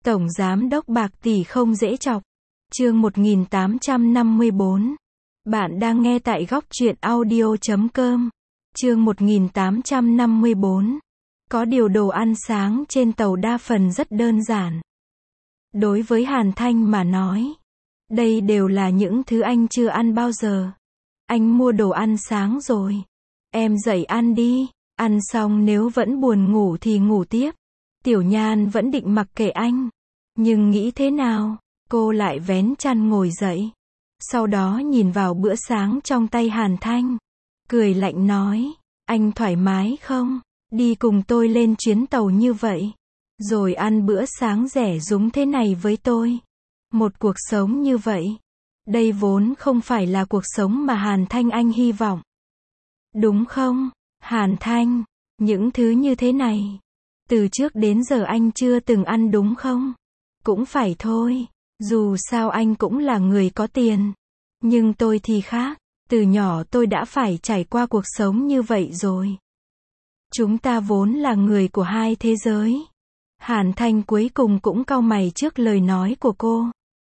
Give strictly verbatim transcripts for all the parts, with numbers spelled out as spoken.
Tổng giám đốc bạc tỷ không dễ chọc. Chương một nghìn tám trăm năm mươi bốn. Bạn đang nghe tại góc truyện audio chấm com. Chương một nghìn tám trăm năm mươi bốn. Có điều đồ ăn sáng trên tàu đa phần rất đơn giản. Đối với Hàn Thanh mà nói, đây đều là những thứ anh chưa ăn bao giờ. Anh mua đồ ăn sáng rồi. Em dậy ăn đi. Ăn xong nếu vẫn buồn ngủ thì ngủ tiếp. Tiểu Nhan vẫn định mặc kệ anh. Nhưng nghĩ thế nào, cô lại vén chăn ngồi dậy. Sau đó nhìn vào bữa sáng trong tay Hàn Thanh. Cười lạnh nói, anh thoải mái không? Đi cùng tôi lên chuyến tàu như vậy. Rồi ăn bữa sáng rẻ rúng thế này với tôi. Một cuộc sống như vậy. Đây vốn không phải là cuộc sống mà Hàn Thanh anh hy vọng. Đúng không, Hàn Thanh? Những thứ như thế này, từ trước đến giờ anh chưa từng ăn đúng không? Cũng phải thôi, dù sao anh cũng là người có tiền. Nhưng tôi thì khác, từ nhỏ tôi đã phải trải qua cuộc sống như vậy rồi. Chúng ta vốn là người của hai thế giới. Hàn Thanh cuối cùng cũng cau mày trước lời nói của cô.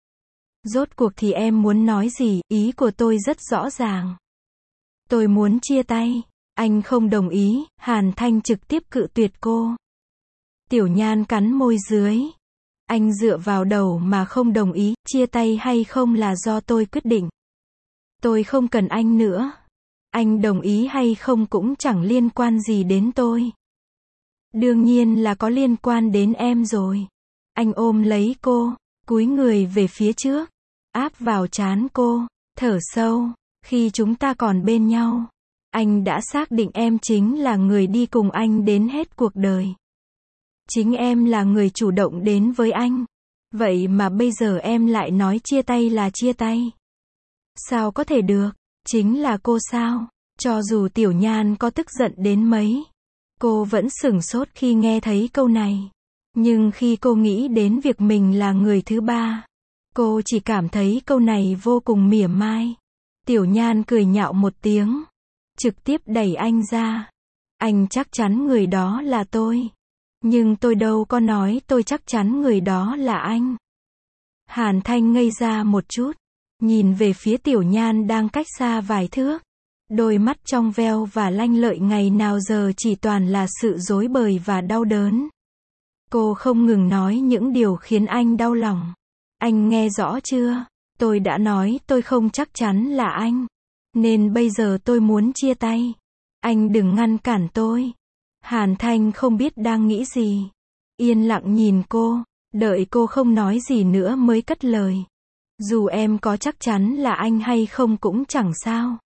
Rốt cuộc thì em muốn nói gì, ý của tôi rất rõ ràng. Tôi muốn chia tay. Anh không đồng ý, Hàn Thanh trực tiếp cự tuyệt cô. Tiểu Nhan cắn môi dưới. Anh dựa vào đầu mà không đồng ý, chia tay hay không là do tôi quyết định. Tôi không cần anh nữa. Anh đồng ý hay không cũng chẳng liên quan gì đến tôi. Đương nhiên là có liên quan đến em rồi. Anh ôm lấy cô, cúi người về phía trước, áp vào trán cô, thở sâu. Khi chúng ta còn bên nhau, anh đã xác định em chính là người đi cùng anh đến hết cuộc đời. Chính em là người chủ động đến với anh. Vậy mà bây giờ em lại nói chia tay là chia tay. Sao có thể được? Chính là cô sao? Cho dù Tiểu Nhan có tức giận đến mấy, cô vẫn sửng sốt khi nghe thấy câu này. Nhưng khi cô nghĩ đến việc mình là người thứ ba, cô chỉ cảm thấy câu này vô cùng mỉa mai. Tiểu Nhan cười nhạo một tiếng, trực tiếp đẩy anh ra. Anh chắc chắn người đó là tôi. Nhưng tôi đâu có nói tôi chắc chắn người đó là anh. Hàn Thanh ngây ra một chút, nhìn về phía Tiểu Nhan đang cách xa vài thước. Đôi mắt trong veo và lanh lợi ngày nào giờ chỉ toàn là sự rối bời và đau đớn. Cô không ngừng nói những điều khiến anh đau lòng. Anh nghe rõ chưa? Tôi đã nói tôi không chắc chắn là anh. Nên bây giờ tôi muốn chia tay. Anh đừng ngăn cản tôi. Hàn Thanh không biết đang nghĩ gì. Yên lặng nhìn cô, đợi cô không nói gì nữa mới cất lời. Dù em có chắc chắn là anh hay không cũng chẳng sao.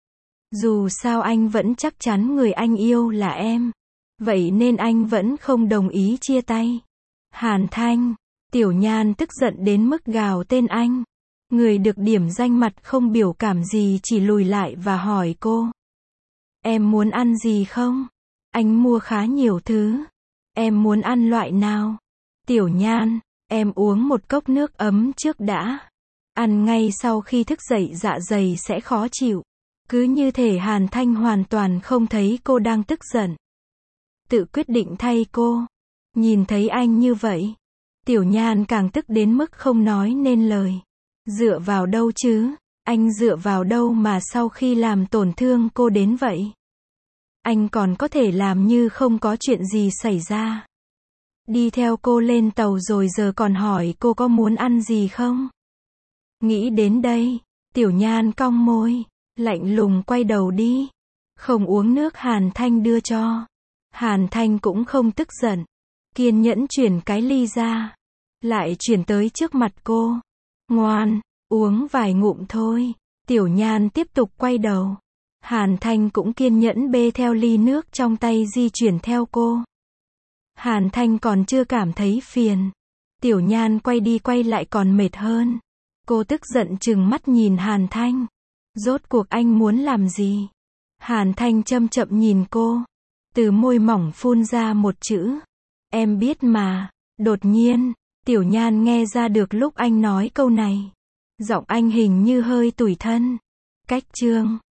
Dù sao anh vẫn chắc chắn người anh yêu là em. Vậy nên anh vẫn không đồng ý chia tay. Hàn Thanh, Tiểu Nhan tức giận đến mức gào tên anh. Người được điểm danh mặt không biểu cảm gì chỉ lùi lại và hỏi cô. Em muốn ăn gì không? Anh mua khá nhiều thứ. Em muốn ăn loại nào? Tiểu Nhan, em uống một cốc nước ấm trước đã. Ăn ngay sau khi thức dậy dạ dày sẽ khó chịu. Cứ như thể Hàn Thanh hoàn toàn không thấy cô đang tức giận. Tự quyết định thay cô. Nhìn thấy anh như vậy, Tiểu Nhan càng tức đến mức không nói nên lời. Dựa vào đâu chứ? Anh dựa vào đâu mà sau khi làm tổn thương cô đến vậy? Anh còn có thể làm như không có chuyện gì xảy ra. Đi theo cô lên tàu rồi giờ còn hỏi cô có muốn ăn gì không? Nghĩ đến đây, Tiểu Nhan cong môi, lạnh lùng quay đầu đi. Không uống nước Hàn Thanh đưa cho. Hàn Thanh cũng không tức giận. Kiên nhẫn chuyển cái ly ra. Lại chuyển tới trước mặt cô. Ngoan, uống vài ngụm thôi. Tiểu Nhan tiếp tục quay đầu. Hàn Thanh cũng kiên nhẫn bê theo ly nước trong tay di chuyển theo cô. Hàn Thanh còn chưa cảm thấy phiền. Tiểu Nhan quay đi quay lại còn mệt hơn. Cô tức giận trừng mắt nhìn Hàn Thanh. Rốt cuộc anh muốn làm gì? Hàn Thanh chậm chậm nhìn cô. Từ môi mỏng phun ra một chữ. Em biết mà. Đột nhiên, Tiểu Nhan nghe ra được lúc anh nói câu này. Giọng anh hình như hơi tủi thân. Cách chương.